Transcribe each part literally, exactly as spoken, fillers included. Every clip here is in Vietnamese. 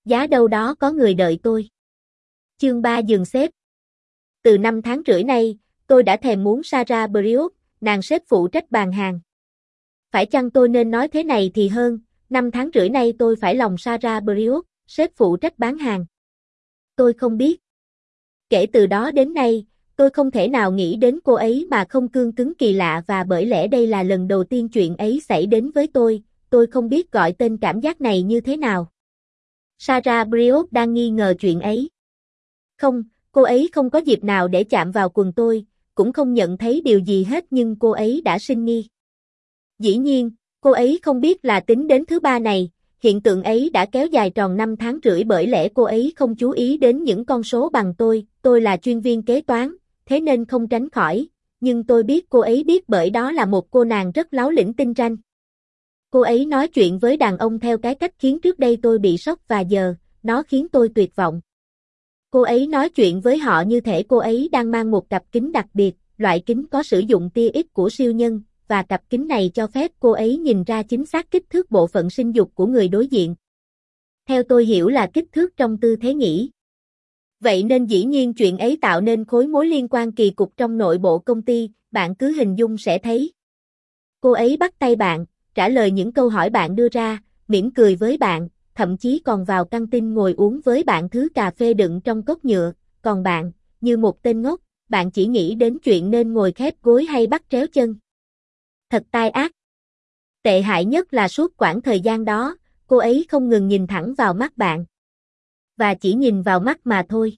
Giá đâu đó có người đợi tôi. Chương ba giường xếp. Từ năm tháng rưỡi nay, tôi đã thèm muốn Sarah Brioche, nàng sếp phụ trách bàn hàng. Phải chăng tôi nên nói thế này thì hơn, năm tháng rưỡi nay tôi phải lòng Sarah Brioche, sếp phụ trách bán hàng. Tôi không biết. Kể từ đó đến nay, tôi không thể nào nghĩ đến cô ấy mà không cương cứng kỳ lạ, và bởi lẽ đây là lần đầu tiên chuyện ấy xảy đến với tôi, tôi không biết gọi tên cảm giác này như thế nào. Sarah Brioche đang nghi ngờ chuyện ấy. Không, cô ấy không có dịp nào để chạm vào quần tôi, cũng không nhận thấy điều gì hết, nhưng cô ấy đã sinh nghi. Dĩ nhiên, cô ấy không biết là tính đến thứ ba này, hiện tượng ấy đã kéo dài tròn năm tháng rưỡi, bởi lẽ cô ấy không chú ý đến những con số bằng tôi, tôi là chuyên viên kế toán, thế nên không tránh khỏi, nhưng tôi biết cô ấy biết, bởi đó là một cô nàng rất láo lĩnh tinh ranh. Cô ấy nói chuyện với đàn ông theo cái cách khiến trước đây tôi bị sốc, và giờ, nó khiến tôi tuyệt vọng. Cô ấy nói chuyện với họ như thể cô ấy đang mang một cặp kính đặc biệt, loại kính có sử dụng tia X của siêu nhân, và cặp kính này cho phép cô ấy nhìn ra chính xác kích thước bộ phận sinh dục của người đối diện. Theo tôi hiểu là kích thước trong tư thế nghỉ. Vậy nên dĩ nhiên chuyện ấy tạo nên khối mối liên quan kỳ cục trong nội bộ công ty, bạn cứ hình dung sẽ thấy. Cô ấy bắt tay bạn, trả lời những câu hỏi bạn đưa ra, mỉm cười với bạn, thậm chí còn vào căng tin ngồi uống với bạn thứ cà phê đựng trong cốc nhựa, còn bạn, như một tên ngốc, bạn chỉ nghĩ đến chuyện nên ngồi khép gối hay bắt tréo chân. Thật tai ác. Tệ hại nhất là suốt quãng thời gian đó, cô ấy không ngừng nhìn thẳng vào mắt bạn. Và chỉ nhìn vào mắt mà thôi.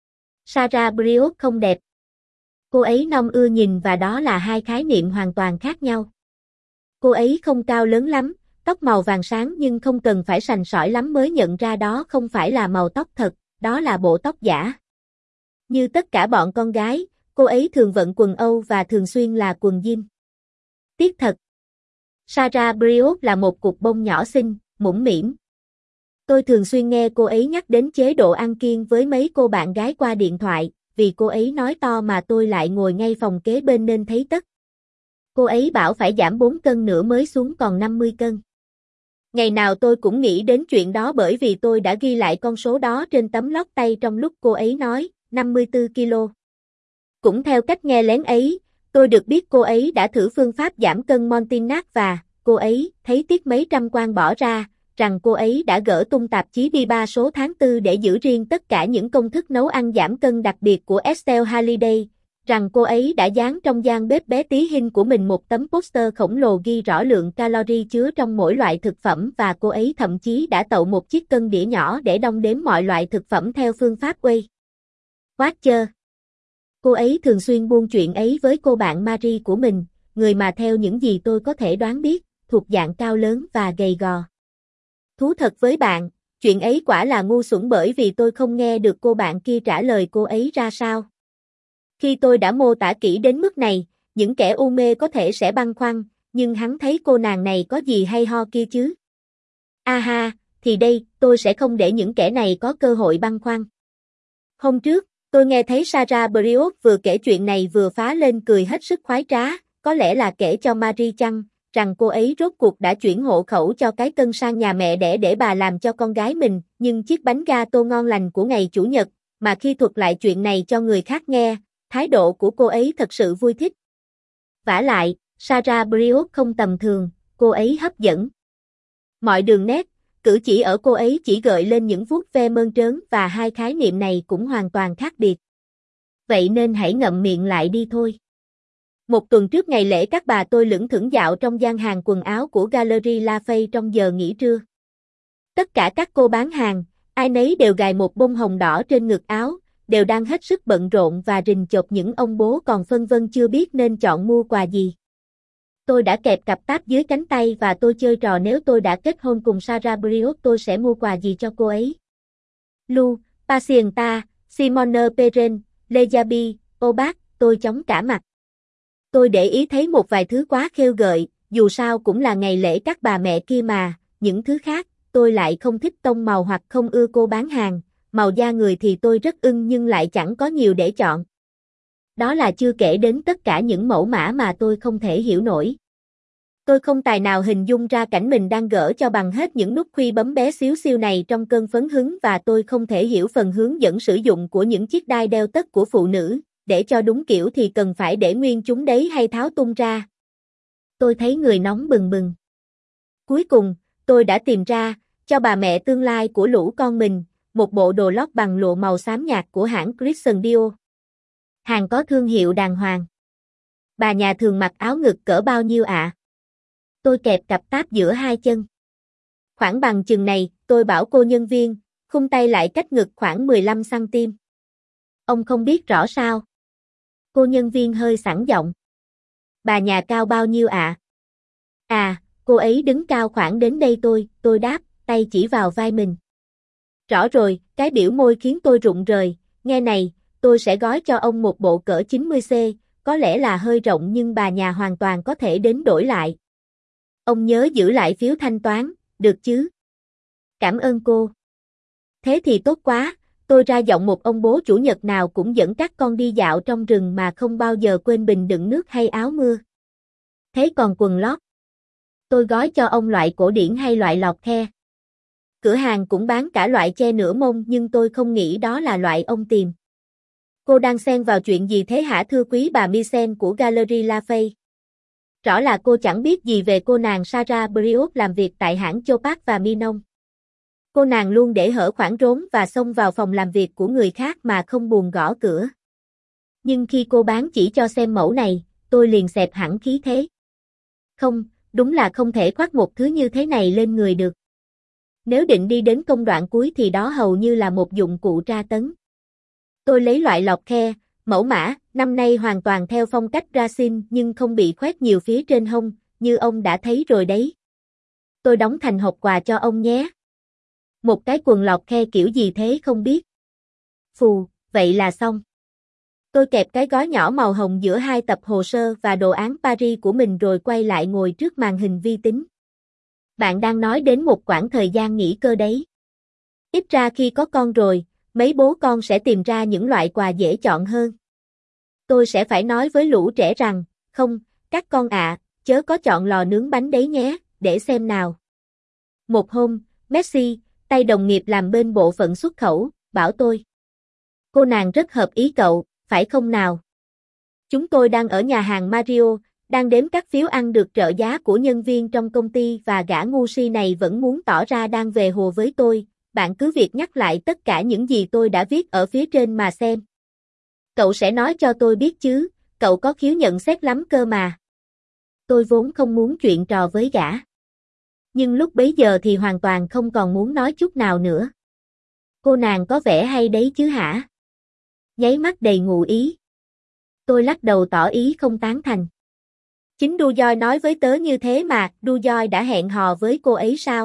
Sarah Brioche không đẹp. Cô ấy non ưa nhìn, và đó là hai khái niệm hoàn toàn khác nhau. Cô ấy không cao lớn lắm, tóc màu vàng sáng, nhưng không cần phải sành sỏi lắm mới nhận ra đó không phải là màu tóc thật, đó là bộ tóc giả. Như tất cả bọn con gái, cô ấy thường vận quần Âu và thường xuyên là quần jean. Tiếc thật. Sarah Brioche là một cục bông nhỏ xinh, mũm mĩm. Tôi thường xuyên nghe cô ấy nhắc đến chế độ ăn kiêng với mấy cô bạn gái qua điện thoại, vì cô ấy nói to mà tôi lại ngồi ngay phòng kế bên nên thấy tất. Cô ấy bảo phải giảm bốn cân nữa mới xuống còn năm mươi cân. Ngày nào tôi cũng nghĩ đến chuyện đó, bởi vì tôi đã ghi lại con số đó trên tấm lót tay trong lúc cô ấy nói, năm mươi tư ki lô. Cũng theo cách nghe lén ấy, tôi được biết cô ấy đã thử phương pháp giảm cân Montignac, và cô ấy thấy tiếc mấy trăm quan bỏ ra, rằng cô ấy đã gỡ tung tạp chí đi ba số tháng tư để giữ riêng tất cả những công thức nấu ăn giảm cân đặc biệt của Estelle Halliday, rằng cô ấy đã dán trong gian bếp bé tí hin của mình một tấm poster khổng lồ ghi rõ lượng calorie chứa trong mỗi loại thực phẩm, và cô ấy thậm chí đã tậu một chiếc cân đĩa nhỏ để đong đếm mọi loại thực phẩm theo phương pháp Weight Watcher. Cô ấy thường xuyên buôn chuyện ấy với cô bạn Marie của mình, người mà theo những gì tôi có thể đoán biết, thuộc dạng cao lớn và gầy gò. Thú thật với bạn, chuyện ấy quả là ngu xuẩn, bởi vì tôi không nghe được cô bạn kia trả lời cô ấy ra sao. Khi tôi đã mô tả kỹ đến mức này, những kẻ u mê có thể sẽ băn khoăn, nhưng hắn thấy cô nàng này có gì hay ho kia chứ? A ha, thì đây, tôi sẽ không để những kẻ này có cơ hội băn khoăn. Hôm trước, tôi nghe thấy Sarah Brioche vừa kể chuyện này vừa phá lên cười hết sức khoái trá, có lẽ là kể cho Marie chăng, rằng cô ấy rốt cuộc đã chuyển hộ khẩu cho cái cân sang nhà mẹ đẻ để bà làm cho con gái mình, nhưng chiếc bánh gato ngon lành của ngày Chủ nhật, mà khi thuật lại chuyện này cho người khác nghe, thái độ của cô ấy thật sự vui thích. Vả lại, Sarah Brioche không tầm thường, cô ấy hấp dẫn. Mọi đường nét, cử chỉ ở cô ấy chỉ gợi lên những vuốt ve mơn trớn, và hai khái niệm này cũng hoàn toàn khác biệt. Vậy nên hãy ngậm miệng lại đi thôi. Một tuần trước ngày lễ các bà, tôi lững thững dạo trong gian hàng quần áo của Galerie Lafayette trong giờ nghỉ trưa. Tất cả các cô bán hàng, ai nấy đều gài một bông hồng đỏ trên ngực áo, đều đang hết sức bận rộn và rình chộp những ông bố còn phân vân chưa biết nên chọn mua quà gì. Tôi đã kẹp cặp táp dưới cánh tay, và tôi chơi trò nếu tôi đã kết hôn cùng Sarah Brioche tôi sẽ mua quà gì cho cô ấy. Lu, Pacienta, Simone Perrin, Lejabi, ô bác, tôi chóng cả mặt. Tôi để ý thấy một vài thứ quá khêu gợi, dù sao cũng là ngày lễ các bà mẹ kia mà, những thứ khác, tôi lại không thích tông màu hoặc không ưa cô bán hàng, màu da người thì tôi rất ưng nhưng lại chẳng có nhiều để chọn. Đó là chưa kể đến tất cả những mẫu mã mà tôi không thể hiểu nổi. Tôi không tài nào hình dung ra cảnh mình đang gỡ cho bằng hết những nút khuy bấm bé xíu xiu này trong cơn phấn hứng và tôi không thể hiểu phần hướng dẫn sử dụng của những chiếc đai đeo tất của phụ nữ, để cho đúng kiểu thì cần phải để nguyên chúng đấy hay tháo tung ra. Tôi thấy người nóng bừng bừng. Cuối cùng, tôi đã tìm ra, cho bà mẹ tương lai của lũ con mình, một bộ đồ lót bằng lụa màu xám nhạt của hãng Christian Dior. Hàng có thương hiệu đàng hoàng. Bà nhà thường mặc áo ngực cỡ bao nhiêu ạ? À? Tôi kẹp cặp táp giữa hai chân. Khoảng bằng chừng này, tôi bảo cô nhân viên, khung tay lại cách ngực khoảng mười lăm xăng ti mét. Ông không biết rõ sao? Cô nhân viên hơi sẵn giọng. Bà nhà cao bao nhiêu ạ? À? à, cô ấy đứng cao khoảng đến đây tôi, tôi đáp, tay chỉ vào vai mình. Rõ rồi, cái biểu môi khiến tôi rụng rời, nghe này, tôi sẽ gói cho ông một bộ cỡ chín mươi xăng-ti-mét, có lẽ là hơi rộng nhưng bà nhà hoàn toàn có thể đến đổi lại. Ông nhớ giữ lại phiếu thanh toán, được chứ? Cảm ơn cô. Thế thì tốt quá, tôi ra giọng một ông bố chủ nhật nào cũng dẫn các con đi dạo trong rừng mà không bao giờ quên bình đựng nước hay áo mưa. Thế còn quần lót? Tôi gói cho ông loại cổ điển hay loại lọt khe? Cửa hàng cũng bán cả loại che nửa mông nhưng tôi không nghĩ đó là loại ông tìm. Cô đang xen vào chuyện gì thế hả thưa quý bà Michelle của Gallery Lafayette? Rõ là cô chẳng biết gì về cô nàng Sarah Briot làm việc tại hãng Chopak và Minon. Cô nàng luôn để hở khoảng rốn và xông vào phòng làm việc của người khác mà không buồn gõ cửa. Nhưng khi cô bán chỉ cho xem mẫu này, tôi liền xẹp hẳn khí thế. Không, đúng là không thể khoác một thứ như thế này lên người được. Nếu định đi đến công đoạn cuối thì đó hầu như là một dụng cụ tra tấn. Tôi lấy loại lọt khe, mẫu mã, năm nay hoàn toàn theo phong cách Racine nhưng không bị khoét nhiều phía trên hông, như ông đã thấy rồi đấy. Tôi đóng thành hộp quà cho ông nhé. Một cái quần lọt khe kiểu gì thế không biết. Phù, vậy là xong. Tôi kẹp cái gói nhỏ màu hồng giữa hai tập hồ sơ và đồ án Paris của mình rồi quay lại ngồi trước màn hình vi tính. Bạn đang nói đến một quãng thời gian nghỉ cơ đấy. Ít ra khi có con rồi, mấy bố con sẽ tìm ra những loại quà dễ chọn hơn. Tôi sẽ phải nói với lũ trẻ rằng, không, các con ạ, à, chớ có chọn lò nướng bánh đấy nhé, để xem nào. Một hôm, Messi, tay đồng nghiệp làm bên bộ phận xuất khẩu, bảo tôi. Cô nàng rất hợp ý cậu, phải không nào? Chúng tôi đang ở nhà hàng Mario, đang đếm các phiếu ăn được trợ giá của nhân viên trong công ty và gã ngu si này vẫn muốn tỏ ra đang về hồ với tôi. Bạn cứ việc nhắc lại tất cả những gì tôi đã viết ở phía trên mà xem. Cậu sẽ nói cho tôi biết chứ, cậu có khiếu nhận xét lắm cơ mà. Tôi vốn không muốn chuyện trò với gã. Nhưng lúc bấy giờ thì hoàn toàn không còn muốn nói chút nào nữa. Cô nàng có vẻ hay đấy chứ hả? Nháy mắt đầy ngụ ý. Tôi lắc đầu tỏ ý không tán thành. Chính Du Doi nói với tớ như thế mà, Du Doi đã hẹn hò với cô ấy sao?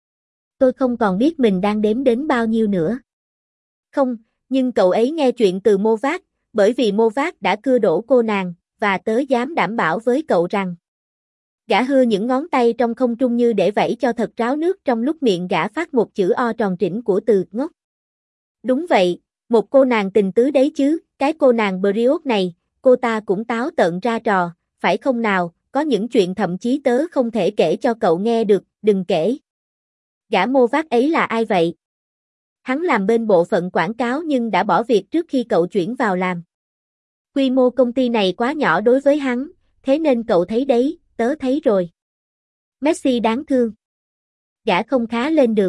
Tôi không còn biết mình đang đếm đến bao nhiêu nữa. Không, nhưng cậu ấy nghe chuyện từ Mô Vác, bởi vì Mô Vác đã cưa đổ cô nàng, và tớ dám đảm bảo với cậu rằng. Gã hưa những ngón tay trong không trung như để vẫy cho thật ráo nước trong lúc miệng gã phát một chữ O tròn trĩnh của từ ngốc. Đúng vậy, một cô nàng tình tứ đấy chứ, cái cô nàng Briot này, cô ta cũng táo tợn ra trò, phải không nào, có những chuyện thậm chí tớ không thể kể cho cậu nghe được, đừng kể. Gã Mô Vác ấy là ai vậy? Hắn làm bên bộ phận quảng cáo nhưng đã bỏ việc trước khi cậu chuyển vào làm. Quy mô công ty này quá nhỏ đối với hắn, thế nên cậu thấy đấy, tớ thấy rồi. Messi đáng thương. Gã không khá lên được.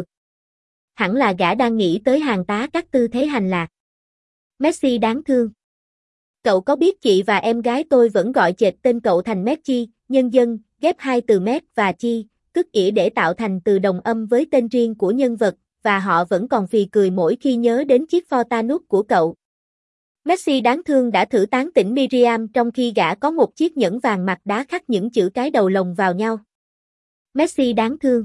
Hẳn là gã đang nghĩ tới hàng tá các tư thế hành lạc. Messi đáng thương. Cậu có biết chị và em gái tôi vẫn gọi chệch tên cậu thành Messi, nhân dân, ghép hai từ Met và Chi, cất ỉa để tạo thành từ đồng âm với tên riêng của nhân vật, và họ vẫn còn phì cười mỗi khi nhớ đến chiếc Fortanus của cậu. Messi đáng thương đã thử tán tỉnh Miriam trong khi gã có một chiếc nhẫn vàng mặt đá khắc những chữ cái đầu lồng vào nhau. Messi đáng thương.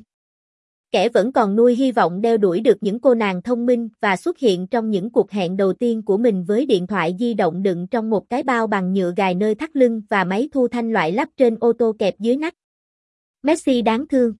Kẻ vẫn còn nuôi hy vọng đeo đuổi được những cô nàng thông minh và xuất hiện trong những cuộc hẹn đầu tiên của mình với điện thoại di động đựng trong một cái bao bằng nhựa gài nơi thắt lưng và máy thu thanh loại lắp trên ô tô kẹp dưới nách. Messi đáng thương.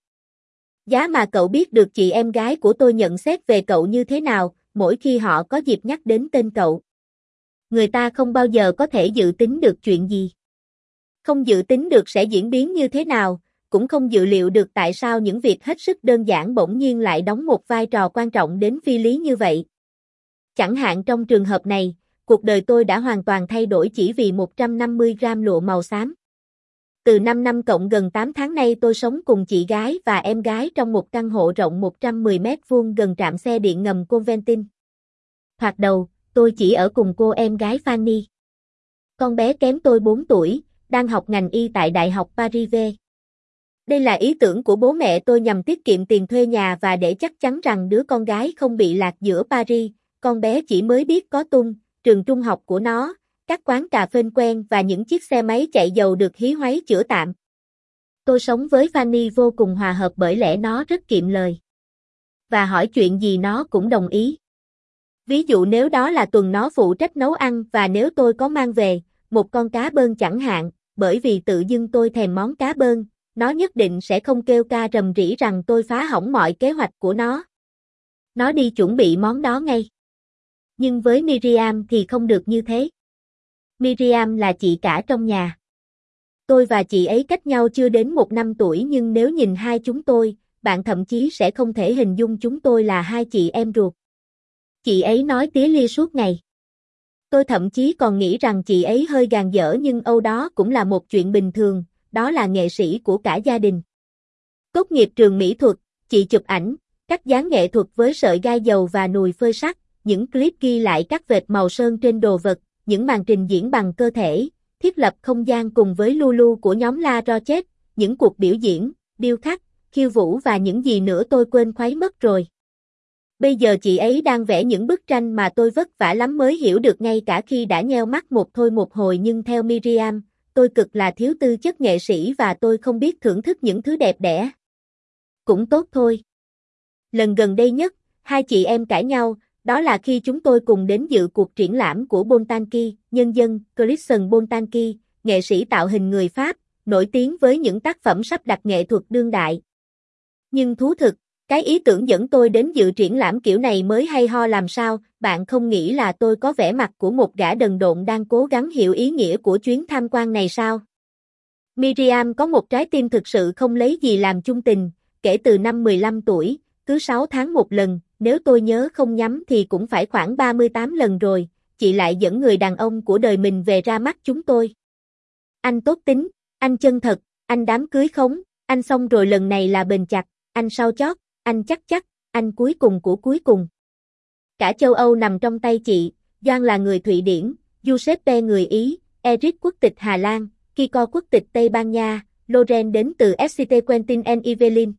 Giá mà cậu biết được chị em gái của tôi nhận xét về cậu như thế nào, mỗi khi họ có dịp nhắc đến tên cậu. Người ta không bao giờ có thể dự tính được chuyện gì. Không dự tính được sẽ diễn biến như thế nào, cũng không dự liệu được tại sao những việc hết sức đơn giản bỗng nhiên lại đóng một vai trò quan trọng đến phi lý như vậy. Chẳng hạn trong trường hợp này, cuộc đời tôi đã hoàn toàn thay đổi chỉ vì một trăm năm mươi gram lụa màu xám. Từ năm năm cộng gần tám tháng nay tôi sống cùng chị gái và em gái trong một căn hộ rộng một trăm mười mét vuông gần trạm xe điện ngầm Conventin. Thoạt đầu, tôi chỉ ở cùng cô em gái Fanny. Con bé kém tôi bốn tuổi, đang học ngành y tại Đại học Paris V. Đây là ý tưởng của bố mẹ tôi nhằm tiết kiệm tiền thuê nhà và để chắc chắn rằng đứa con gái không bị lạc giữa Paris. Con bé chỉ mới biết có tung, trường trung học của nó, các quán cà phê quen và những chiếc xe máy chạy dầu được hí hoáy chữa tạm. Tôi sống với Fanny vô cùng hòa hợp bởi lẽ nó rất kiệm lời. Và hỏi chuyện gì nó cũng đồng ý. Ví dụ nếu đó là tuần nó phụ trách nấu ăn và nếu tôi có mang về một con cá bơn chẳng hạn, bởi vì tự dưng tôi thèm món cá bơn, nó nhất định sẽ không kêu ca rầm rĩ rằng tôi phá hỏng mọi kế hoạch của nó. Nó đi chuẩn bị món đó ngay. Nhưng với Miriam thì không được như thế. Miriam là chị cả trong nhà. Tôi và chị ấy cách nhau chưa đến một năm tuổi nhưng nếu nhìn hai chúng tôi, bạn thậm chí sẽ không thể hình dung chúng tôi là hai chị em ruột. Chị ấy nói tía lia suốt ngày. Tôi thậm chí còn nghĩ rằng chị ấy hơi gàn dở nhưng âu đó cũng là một chuyện bình thường, đó là nghệ sĩ của cả gia đình. Tốt nghiệp trường mỹ thuật, chị chụp ảnh, cắt dán nghệ thuật với sợi gai dầu và nùi phơi sắt, những clip ghi lại các vệt màu sơn trên đồ vật, những màn trình diễn bằng cơ thể, thiết lập không gian cùng với Lulu của nhóm La Rochette, những cuộc biểu diễn, điêu khắc, khiêu vũ và những gì nữa tôi quên khuấy mất rồi. Bây giờ chị ấy đang vẽ những bức tranh mà tôi vất vả lắm mới hiểu được ngay cả khi đã nheo mắt một thôi một hồi nhưng theo Miriam, tôi cực là thiếu tư chất nghệ sĩ và tôi không biết thưởng thức những thứ đẹp đẽ. Cũng tốt thôi. Lần gần đây nhất, hai chị em cãi nhau, đó là khi chúng tôi cùng đến dự cuộc triển lãm của Bontanki, nhân dân, Christian Bontanki, nghệ sĩ tạo hình người Pháp, nổi tiếng với những tác phẩm sắp đặt nghệ thuật đương đại. Nhưng thú thực, cái ý tưởng dẫn tôi đến dự triển lãm kiểu này mới hay ho làm sao, bạn không nghĩ là tôi có vẻ mặt của một gã đần độn đang cố gắng hiểu ý nghĩa của chuyến tham quan này sao? Miriam có một trái tim thực sự không lấy gì làm chung tình, kể từ năm mười lăm tuổi, cứ sáu tháng một lần, nếu tôi nhớ không nhắm thì cũng phải khoảng ba mươi tám lần rồi, chị lại dẫn người đàn ông của đời mình về ra mắt chúng tôi. Anh tốt tính, anh chân thật, anh đám cưới khống, anh xong rồi lần này là bền chặt, anh sau chót, anh chắc chắc, anh cuối cùng của cuối cùng. Cả châu Âu nằm trong tay chị, Doan là người Thụy Điển, Giuseppe người Ý, Eric quốc tịch Hà Lan, Kiko quốc tịch Tây Ban Nha, Loren đến từ ép xê tê Quentin and Evelyn.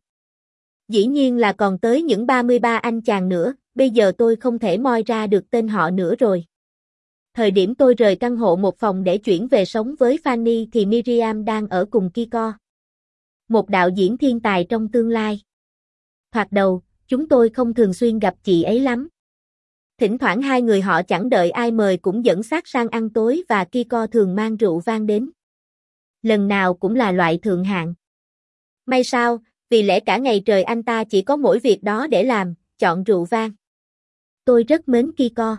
Dĩ nhiên là còn tới những ba mươi ba anh chàng nữa, bây giờ tôi không thể moi ra được tên họ nữa rồi. Thời điểm tôi rời căn hộ một phòng để chuyển về sống với Fanny thì Miriam đang ở cùng Kiko. Một đạo diễn thiên tài trong tương lai. Thoạt đầu, chúng tôi không thường xuyên gặp chị ấy lắm. Thỉnh thoảng hai người họ chẳng đợi ai mời cũng dẫn xác sang ăn tối và Kiko thường mang rượu vang đến. Lần nào cũng là loại thượng hạng. May sao, vì lẽ cả ngày trời anh ta chỉ có mỗi việc đó để làm, chọn rượu vang. Tôi rất mến Kiko.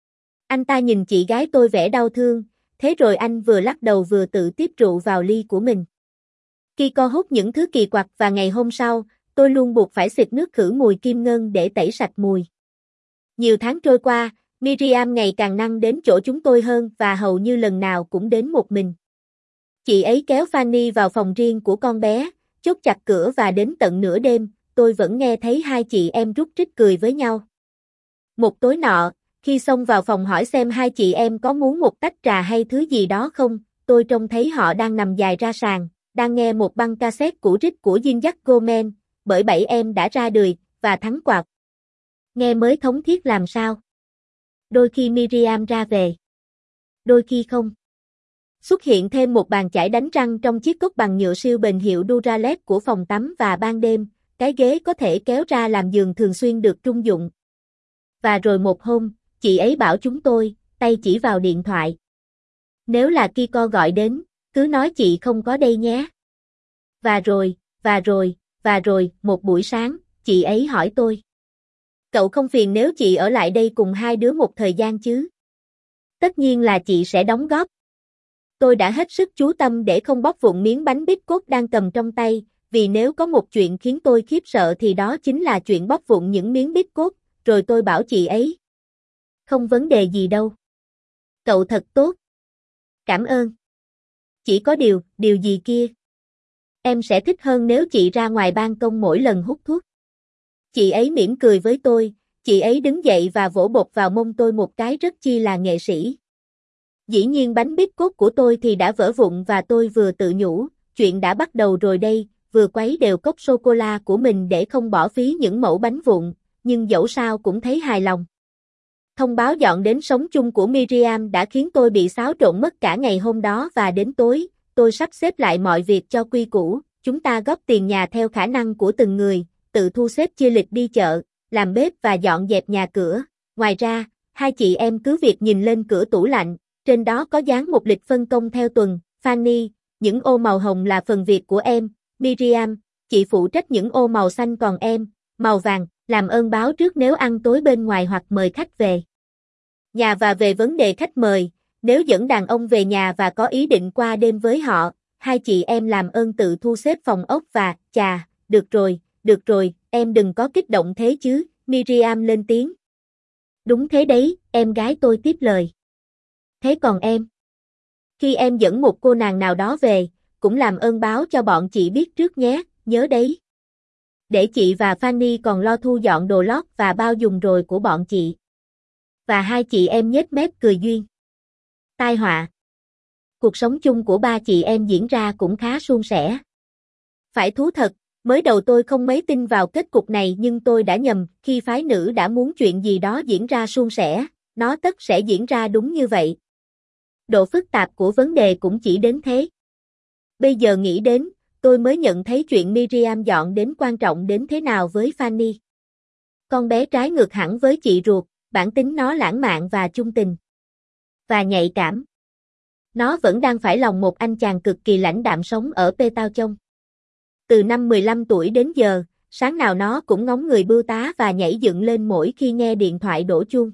Anh ta nhìn chị gái tôi vẻ đau thương, thế rồi anh vừa lắc đầu vừa tự tiếp rượu vào ly của mình. Kiko hút những thứ kỳ quặc và ngày hôm sau, tôi luôn buộc phải xịt nước khử mùi kim ngân để tẩy sạch mùi. Nhiều tháng trôi qua, Miriam ngày càng năng đến chỗ chúng tôi hơn và hầu như lần nào cũng đến một mình. Chị ấy kéo Fanny vào phòng riêng của con bé, chốt chặt cửa và đến tận nửa đêm, tôi vẫn nghe thấy hai chị em rúc rít cười với nhau. Một tối nọ, khi xông vào phòng hỏi xem hai chị em có muốn một tách trà hay thứ gì đó không, tôi trông thấy họ đang nằm dài ra sàn, đang nghe một băng cassette cũ rích của Jean-Jacques Goldman, bởi bảy em đã ra đời, và thắng quạt. Nghe mới thống thiết làm sao. Đôi khi Miriam ra về. Đôi khi không. Xuất hiện thêm một bàn chải đánh răng trong chiếc cốc bằng nhựa siêu bền hiệu Duralex của phòng tắm và ban đêm, cái ghế có thể kéo ra làm giường thường xuyên được trung dụng. Và rồi một hôm, chị ấy bảo chúng tôi, tay chỉ vào điện thoại. Nếu là Kiko gọi đến, cứ nói chị không có đây nhé. Và rồi, và rồi, và rồi, một buổi sáng, chị ấy hỏi tôi. Cậu không phiền nếu chị ở lại đây cùng hai đứa một thời gian chứ? Tất nhiên là chị sẽ đóng góp. Tôi đã hết sức chú tâm để không bóp vụn miếng bánh bít cốt đang cầm trong tay, vì nếu có một chuyện khiến tôi khiếp sợ thì đó chính là chuyện bóp vụn những miếng bít cốt, rồi tôi bảo chị ấy. Không vấn đề gì đâu. Cậu thật tốt. Cảm ơn. Chỉ có điều, điều gì kia? Em sẽ thích hơn nếu chị ra ngoài ban công mỗi lần hút thuốc. Chị ấy mỉm cười với tôi, chị ấy đứng dậy và vỗ bột vào mông tôi một cái rất chi là nghệ sĩ. Dĩ nhiên bánh bít cốt của tôi thì đã vỡ vụn và tôi vừa tự nhủ, chuyện đã bắt đầu rồi đây, vừa quấy đều cốc sô-cô-la của mình để không bỏ phí những mẩu bánh vụn, nhưng dẫu sao cũng thấy hài lòng. Thông báo dọn đến sống chung của Miriam đã khiến tôi bị xáo trộn mất cả ngày hôm đó và đến tối, tôi sắp xếp lại mọi việc cho quy củ, chúng ta góp tiền nhà theo khả năng của từng người, tự thu xếp chia lịch đi chợ, làm bếp và dọn dẹp nhà cửa. Ngoài ra, hai chị em cứ việc nhìn lên cửa tủ lạnh, trên đó có dán một lịch phân công theo tuần. Fanny, những ô màu hồng là phần việc của em. Miriam, chị phụ trách những ô màu xanh còn em, màu vàng, làm ơn báo trước nếu ăn tối bên ngoài hoặc mời khách về nhà. Và về vấn đề khách mời, nếu dẫn đàn ông về nhà và có ý định qua đêm với họ, hai chị em làm ơn tự thu xếp phòng ốc và, chà, được rồi, được rồi, em đừng có kích động thế chứ, Miriam lên tiếng. Đúng thế đấy, em gái tôi tiếp lời. Thế còn em? Khi em dẫn một cô nàng nào đó về, cũng làm ơn báo cho bọn chị biết trước nhé, nhớ đấy. Để chị và Fanny còn lo thu dọn đồ lót và bao dùng rồi của bọn chị. Và hai chị em nhếch mép cười duyên. Tai họa. Cuộc sống chung của ba chị em diễn ra cũng khá suôn sẻ. Phải thú thật, mới đầu tôi không mấy tin vào kết cục này nhưng tôi đã nhầm, khi phái nữ đã muốn chuyện gì đó diễn ra suôn sẻ, nó tất sẽ diễn ra đúng như vậy. Độ phức tạp của vấn đề cũng chỉ đến thế. Bây giờ nghĩ đến, tôi mới nhận thấy chuyện Miriam dọn đến quan trọng đến thế nào với Fanny. Con bé trái ngược hẳn với chị ruột, bản tính nó lãng mạn và chung tình. Và nhạy cảm. Nó vẫn đang phải lòng một anh chàng cực kỳ lãnh đạm sống ở Petauchong. Từ năm mười lăm tuổi đến giờ, sáng nào nó cũng ngóng người bưu tá và nhảy dựng lên mỗi khi nghe điện thoại đổ chuông.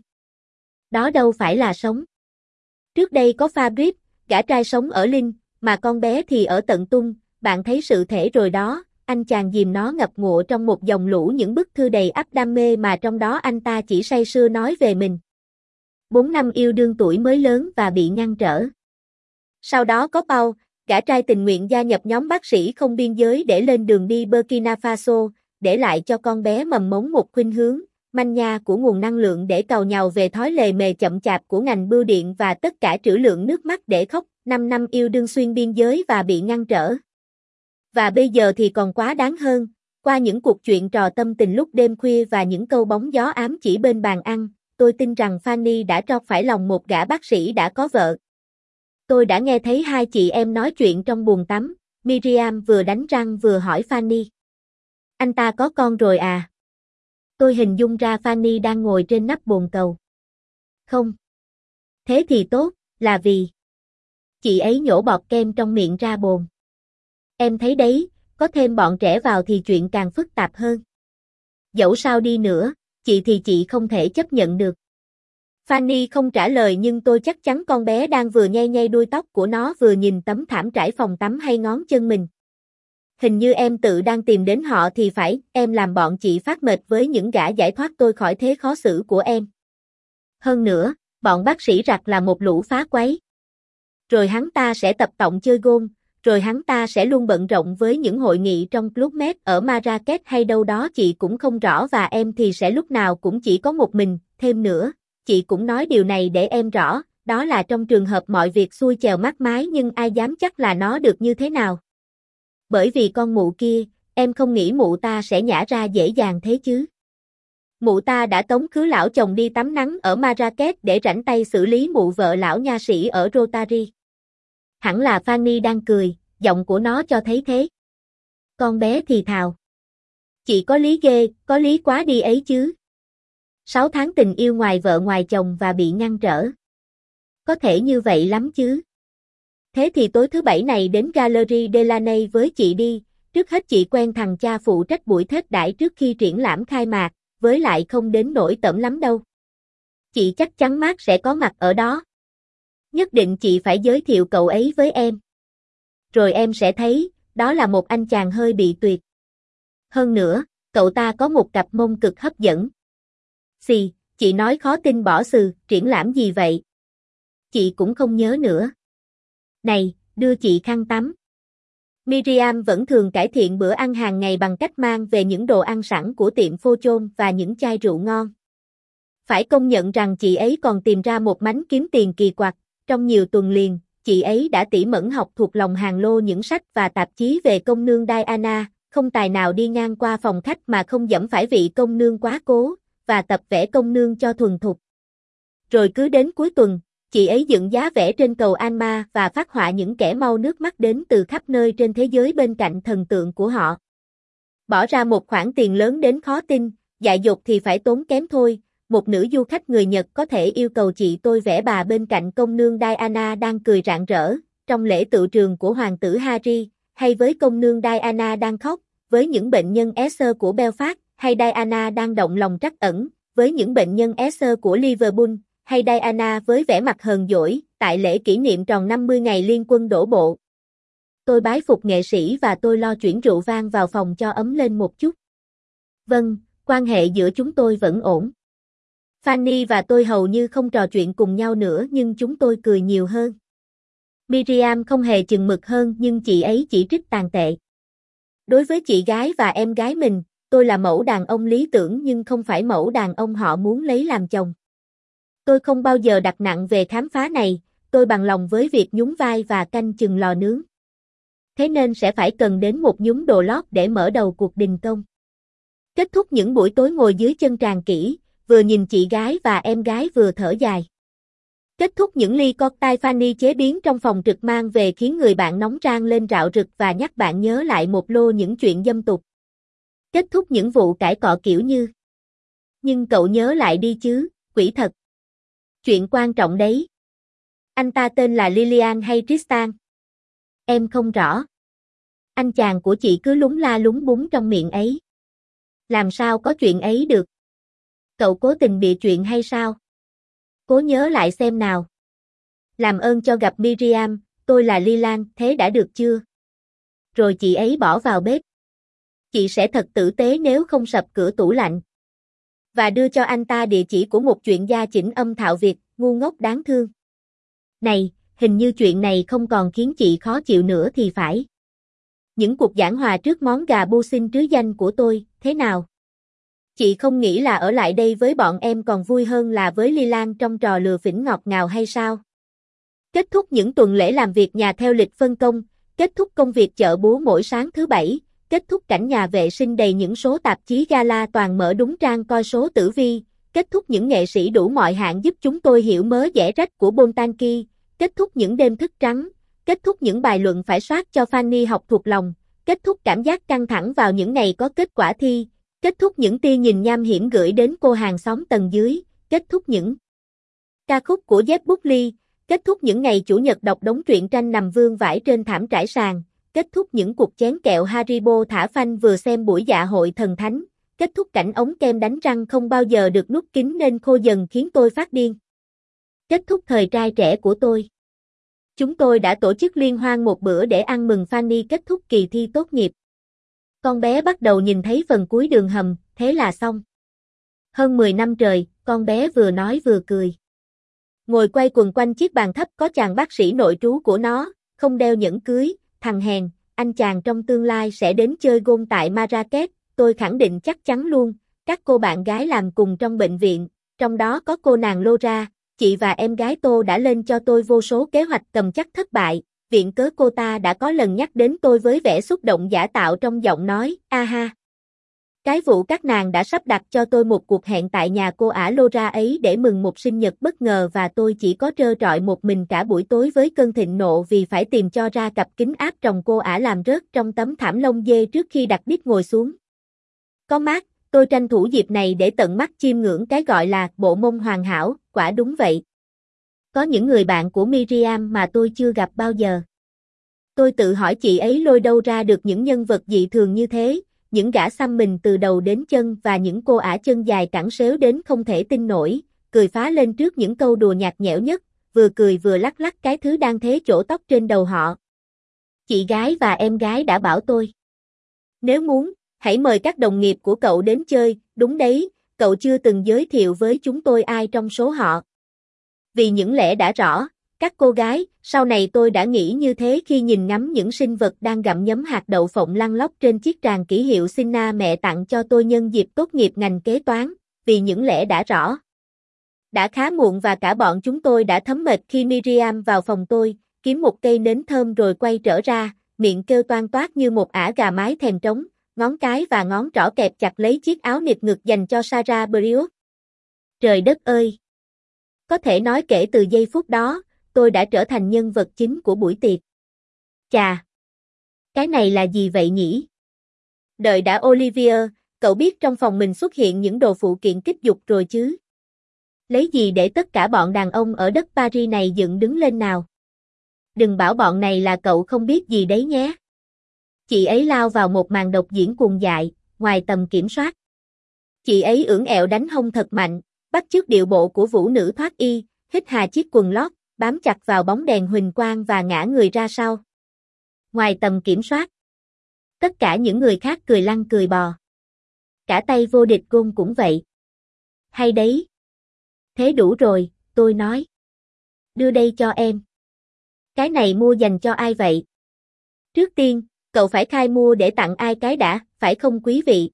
Đó đâu phải là sống. Trước đây có Fabrice, gã trai sống ở Linh, mà con bé thì ở tận Tung, bạn thấy sự thể rồi đó, anh chàng dìm nó ngập ngụa trong một dòng lũ những bức thư đầy ắp đam mê mà trong đó anh ta chỉ say sưa nói về mình. Bốn năm yêu đương tuổi mới lớn và bị ngăn trở. Sau đó có Paul, gã trai tình nguyện gia nhập nhóm bác sĩ không biên giới để lên đường đi Burkina Faso, để lại cho con bé mầm mống một khuynh hướng, manh nha của nguồn năng lượng để càu nhàu về thói lề mề chậm chạp của ngành bưu điện và tất cả trữ lượng nước mắt để khóc, năm năm yêu đương xuyên biên giới và bị ngăn trở. Và bây giờ thì còn quá đáng hơn, qua những cuộc chuyện trò tâm tình lúc đêm khuya và những câu bóng gió ám chỉ bên bàn ăn, tôi tin rằng Fanny đã trót phải lòng một gã bác sĩ đã có vợ. Tôi đã nghe thấy hai chị em nói chuyện trong buồng tắm, Miriam vừa đánh răng vừa hỏi Fanny. Anh ta có con rồi à? Tôi hình dung ra Fanny đang ngồi trên nắp bồn cầu. Không. Thế thì tốt, là vì chị ấy nhổ bọt kem trong miệng ra bồn. Em thấy đấy, có thêm bọn trẻ vào thì chuyện càng phức tạp hơn. Dẫu sao đi nữa, chị thì chị không thể chấp nhận được. Fanny không trả lời nhưng tôi chắc chắn con bé đang vừa nhay nhay đuôi tóc của nó vừa nhìn tấm thảm trải phòng tắm hay ngón chân mình. Hình như em tự đang tìm đến họ thì phải, em làm bọn chị phát mệt với những gã giải thoát tôi khỏi thế khó xử của em. Hơn nữa, bọn bác sĩ rặt là một lũ phá quấy. Rồi hắn ta sẽ tập tọng chơi gôn, rồi hắn ta sẽ luôn bận rộn với những hội nghị trong Club Med ở Marrakech hay đâu đó chị cũng không rõ và em thì sẽ lúc nào cũng chỉ có một mình, thêm nữa, chị cũng nói điều này để em rõ, đó là trong trường hợp mọi việc xuôi chèo mát mái nhưng ai dám chắc là nó được như thế nào. Bởi vì con mụ kia, em không nghĩ mụ ta sẽ nhả ra dễ dàng thế chứ. Mụ ta đã tống khứ lão chồng đi tắm nắng ở Marrakech để rảnh tay xử lý mụ vợ lão nha sĩ ở Rotary. Hẳn là Fanny đang cười, giọng của nó cho thấy thế. Con bé thì thào. Chị có lý ghê, có lý quá đi ấy chứ. Sáu tháng tình yêu ngoài vợ ngoài chồng và bị ngăn trở. Có thể như vậy lắm chứ. Thế thì tối thứ bảy này đến Gallery Delaunay với chị đi, trước hết chị quen thằng cha phụ trách buổi thết đãi trước khi triển lãm khai mạc, với lại không đến nỗi tởm lắm đâu. Chị chắc chắn Mark sẽ có mặt ở đó. Nhất định chị phải giới thiệu cậu ấy với em. Rồi em sẽ thấy, đó là một anh chàng hơi bị tuyệt. Hơn nữa, cậu ta có một cặp mông cực hấp dẫn. Xì, chị nói khó tin bỏ xừ, triển lãm gì vậy? Chị cũng không nhớ nữa. Này, đưa chị khăn tắm. Miriam vẫn thường cải thiện bữa ăn hàng ngày bằng cách mang về những đồ ăn sẵn của tiệm phô chôn và những chai rượu ngon. Phải công nhận rằng chị ấy còn tìm ra một mánh kiếm tiền kỳ quặc. Trong nhiều tuần liền, chị ấy đã tỉ mẩn học thuộc lòng hàng lô những sách và tạp chí về công nương Diana, không tài nào đi ngang qua phòng khách mà không dẫm phải vị công nương quá cố, và tập vẽ công nương cho thuần thục. Rồi cứ đến cuối tuần, chị ấy dựng giá vẽ trên cầu Alma và phác họa những kẻ mau nước mắt đến từ khắp nơi trên thế giới bên cạnh thần tượng của họ. Bỏ ra một khoản tiền lớn đến khó tin, dại dột thì phải tốn kém thôi. Một nữ du khách người Nhật có thể yêu cầu chị tôi vẽ bà bên cạnh công nương Diana đang cười rạng rỡ, trong lễ tựu trường của hoàng tử Harry, hay với công nương Diana đang khóc, với những bệnh nhân Essex của Belfast, hay Diana đang động lòng trắc ẩn, với những bệnh nhân Essex của Liverpool, hay Diana với vẻ mặt hờn dỗi, tại lễ kỷ niệm tròn năm mươi ngày liên quân đổ bộ. Tôi bái phục nghệ sĩ và tôi lo chuyển rượu vang vào phòng cho ấm lên một chút. Vâng, quan hệ giữa chúng tôi vẫn ổn. Fanny và tôi hầu như không trò chuyện cùng nhau nữa nhưng chúng tôi cười nhiều hơn. Miriam không hề chừng mực hơn nhưng chị ấy chỉ trích tàn tệ. Đối với chị gái và em gái mình, tôi là mẫu đàn ông lý tưởng nhưng không phải mẫu đàn ông họ muốn lấy làm chồng. Tôi không bao giờ đặt nặng về khám phá này, tôi bằng lòng với việc nhúng vai và canh chừng lò nướng. Thế nên sẽ phải cần đến một nhúm đồ lót để mở đầu cuộc đình công. Kết thúc những buổi tối ngồi dưới chân tràn kỹ, vừa nhìn chị gái và em gái vừa thở dài. Kết thúc những ly cocktail Fanny chế biến trong phòng trực mang về khiến người bạn nóng rang lên rạo rực và nhắc bạn nhớ lại một lô những chuyện dâm tục. Kết thúc những vụ cãi cọ kiểu như: nhưng cậu nhớ lại đi chứ, quỷ thật. Chuyện quan trọng đấy. Anh ta tên là Lillian hay Tristan? Em không rõ. Anh chàng của chị cứ lúng la lúng búng trong miệng ấy. Làm sao có chuyện ấy được? Cậu cố tình bịa chuyện hay sao? Cố nhớ lại xem nào. Làm ơn cho gặp Miriam, tôi là Lillian, thế đã được chưa? Rồi chị ấy bỏ vào bếp. Chị sẽ thật tử tế nếu không sập cửa tủ lạnh. Và đưa cho anh ta địa chỉ của một chuyên gia chỉnh âm thạo Việt, ngu ngốc đáng thương. Này, hình như chuyện này không còn khiến chị khó chịu nữa thì phải. Những cuộc giảng hòa trước món gà bu xin trứ danh của tôi, thế nào? Chị không nghĩ là ở lại đây với bọn em còn vui hơn là với Lillian trong trò lừa phỉnh ngọt ngào hay sao? Kết thúc những tuần lễ làm việc nhà theo lịch phân công, kết thúc công việc chợ búa mỗi sáng thứ bảy, kết thúc cảnh nhà vệ sinh đầy những số tạp chí gala toàn mở đúng trang coi số tử vi, kết thúc những nghệ sĩ đủ mọi hạng giúp chúng tôi hiểu mớ dẻ rách của Bontanki, kết thúc những đêm thức trắng, kết thúc những bài luận phải soát cho Fanny học thuộc lòng, kết thúc cảm giác căng thẳng vào những ngày có kết quả thi, kết thúc những tia nhìn nham hiểm gửi đến cô hàng xóm tầng dưới, kết thúc những ca khúc của Jeff Buckley, kết thúc những ngày chủ nhật đọc đống truyện tranh nằm vương vãi trên thảm trải sàn, kết thúc những cuộc chén kẹo Haribo thả phanh vừa xem buổi dạ hội thần thánh, kết thúc cảnh ống kem đánh răng không bao giờ được nút kín nên khô dần khiến tôi phát điên. Kết thúc thời trai trẻ của tôi. Chúng tôi đã tổ chức liên hoan một bữa để ăn mừng Fanny kết thúc kỳ thi tốt nghiệp. Con bé bắt đầu nhìn thấy phần cuối đường hầm, thế là xong. Hơn mười năm trời, con bé vừa nói vừa cười. Ngồi quay quần quanh chiếc bàn thấp có chàng bác sĩ nội trú của nó, không đeo nhẫn cưới, thằng hèn, anh chàng trong tương lai sẽ đến chơi gôn tại Marrakech, tôi khẳng định chắc chắn luôn, các cô bạn gái làm cùng trong bệnh viện, trong đó có cô nàng Laura, chị và em gái Tô đã lên cho tôi vô số kế hoạch cầm chắc thất bại, viện cớ cô ta đã có lần nhắc đến tôi với vẻ xúc động giả tạo trong giọng nói, a ha. Cái vụ các nàng đã sắp đặt cho tôi một cuộc hẹn tại nhà cô ả Laura ấy để mừng một sinh nhật bất ngờ và tôi chỉ có trơ trọi một mình cả buổi tối với cơn thịnh nộ vì phải tìm cho ra cặp kính áp tròng cô ả làm rớt trong tấm thảm lông dê trước khi đặt đít ngồi xuống. Có mát, tôi tranh thủ dịp này để tận mắt chiêm ngưỡng cái gọi là bộ mông hoàn hảo, quả đúng vậy. Có những người bạn của Miriam mà tôi chưa gặp bao giờ. Tôi tự hỏi chị ấy lôi đâu ra được những nhân vật dị thường như thế, những gã xăm mình từ đầu đến chân và những cô ả chân dài cẳng xéo đến không thể tin nổi, cười phá lên trước những câu đùa nhạt nhẽo nhất, vừa cười vừa lắc lắc cái thứ đang thế chỗ tóc trên đầu họ. Chị gái và em gái đã bảo tôi. Nếu muốn, hãy mời các đồng nghiệp của cậu đến chơi, đúng đấy, cậu chưa từng giới thiệu với chúng tôi ai trong số họ. Vì những lẽ đã rõ, các cô gái, sau này tôi đã nghĩ như thế khi nhìn ngắm những sinh vật đang gặm nhấm hạt đậu phộng lăn lóc trên chiếc tràng kỷ hiệu Sina mẹ tặng cho tôi nhân dịp tốt nghiệp ngành kế toán, vì những lẽ đã rõ. Đã khá muộn và cả bọn chúng tôi đã thấm mệt khi Miriam vào phòng tôi, kiếm một cây nến thơm rồi quay trở ra, miệng kêu toan toát như một ả gà mái thèm trống, ngón cái và ngón trỏ kẹp chặt lấy chiếc áo nịt ngực dành cho Sarah Briot. Trời đất ơi! Có thể nói kể từ giây phút đó, tôi đã trở thành nhân vật chính của buổi tiệc. Chà! Cái này là gì vậy nhỉ? Đợi đã Olivier, cậu biết trong phòng mình xuất hiện những đồ phụ kiện kích dục rồi chứ? Lấy gì để tất cả bọn đàn ông ở đất Paris này dựng đứng lên nào? Đừng bảo bọn này là cậu không biết gì đấy nhé. Chị ấy lao vào một màn độc diễn cuồng dại, ngoài tầm kiểm soát. Chị ấy ưỡn ẹo đánh hông thật mạnh, bắt chước điệu bộ của vũ nữ thoát y, hít hà chiếc quần lót, bám chặt vào bóng đèn huỳnh quang và ngã người ra sau. Ngoài tầm kiểm soát. Tất cả những người khác cười lăn cười bò. Cả tay vô địch gôn cũng vậy. Hay đấy. Thế đủ rồi, tôi nói. Đưa đây cho em. Cái này mua dành cho ai vậy? Trước tiên, cậu phải khai mua để tặng ai cái đã, phải không quý vị?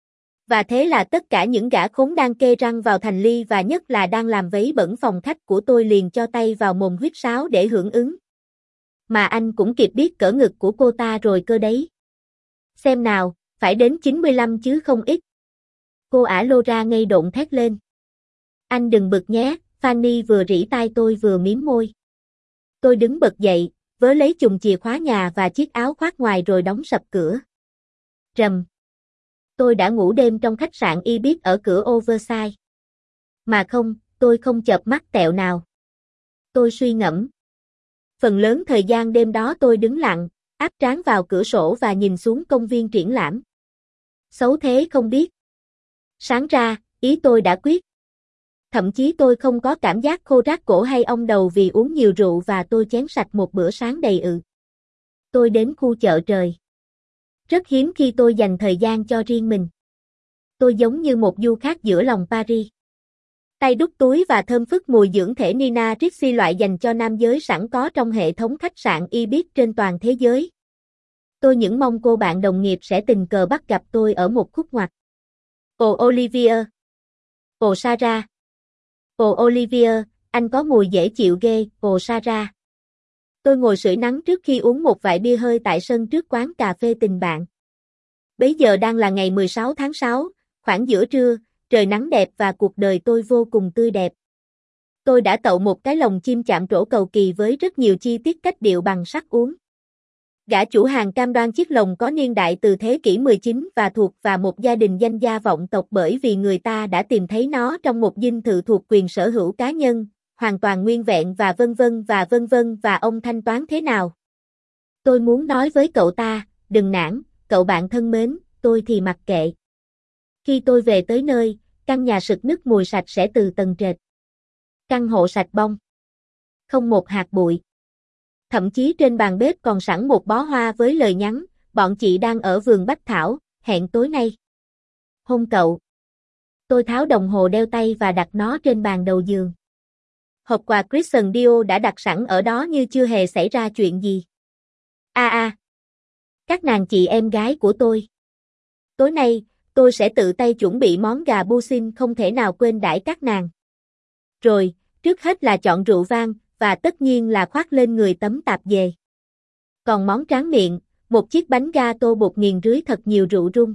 Và thế là tất cả những gã khốn đang kê răng vào thành ly và nhất là đang làm vấy bẩn phòng khách của tôi liền cho tay vào mồm huýt sáo để hưởng ứng. Mà anh cũng kịp biết cỡ ngực của cô ta rồi cơ đấy. Xem nào, phải đến chín mươi lăm chứ không ít. Cô ả lô ra ngây độn thét lên. Anh đừng bực nhé, Fanny vừa rỉ tai tôi vừa mím môi. Tôi đứng bật dậy, vớ lấy chùm chìa khóa nhà và chiếc áo khoác ngoài rồi đóng sập cửa. Rầm. Tôi đã ngủ đêm trong khách sạn Ibis ở cửa Oversize. Mà không, tôi không chợp mắt tẹo nào. Tôi suy ngẫm. Phần lớn thời gian đêm đó tôi đứng lặng, áp trán vào cửa sổ và nhìn xuống công viên triển lãm. Xấu thế không biết. Sáng ra, ý tôi đã quyết. Thậm chí tôi không có cảm giác khô rát cổ hay ong đầu vì uống nhiều rượu và tôi chén sạch một bữa sáng đầy ự. Tôi đến khu chợ trời. Rất hiếm khi tôi dành thời gian cho riêng mình. Tôi giống như một du khách giữa lòng Paris. Tay đút túi và thơm phức mùi dưỡng thể Nina Ricci loại dành cho nam giới sẵn có trong hệ thống khách sạn Ibis trên toàn thế giới. Tôi những mong cô bạn đồng nghiệp sẽ tình cờ bắt gặp tôi ở một khúc ngoặt. Ồ Olivier. Ồ Sarah. Ồ Olivier, anh có mùi dễ chịu ghê, ồ Sarah. Tôi ngồi sưởi nắng trước khi uống một vại bia hơi tại sân trước quán cà phê tình bạn. Bấy giờ đang là ngày mười sáu tháng sáu, khoảng giữa trưa, trời nắng đẹp và cuộc đời tôi vô cùng tươi đẹp. Tôi đã tậu một cái lồng chim chạm trổ cầu kỳ với rất nhiều chi tiết cách điệu bằng sắc uống. Gã chủ hàng cam đoan chiếc lồng có niên đại từ thế kỷ mười chín và thuộc vào một gia đình danh gia vọng tộc bởi vì người ta đã tìm thấy nó trong một dinh thự thuộc quyền sở hữu cá nhân, hoàn toàn nguyên vẹn và vân vân và vân vân và ông thanh toán thế nào. Tôi muốn nói với cậu ta, đừng nản, cậu bạn thân mến, tôi thì mặc kệ. Khi tôi về tới nơi, căn nhà sực nức mùi sạch sẽ từ tầng trệt. Căn hộ sạch bong. Không một hạt bụi. Thậm chí trên bàn bếp còn sẵn một bó hoa với lời nhắn, bọn chị đang ở vườn bách thảo, hẹn tối nay. Hôn cậu. Tôi tháo đồng hồ đeo tay và đặt nó trên bàn đầu giường. Hộp quà Christian Dior đã đặt sẵn ở đó như chưa hề xảy ra chuyện gì. A a. À. Các nàng chị em gái của tôi. Tối nay, tôi sẽ tự tay chuẩn bị món gà bu xin không thể nào quên đãi các nàng. Rồi, trước hết là chọn rượu vang, và tất nhiên là khoác lên người tấm tạp dề. Còn món tráng miệng, một chiếc bánh gato bột nghiền rưới thật nhiều rượu rum.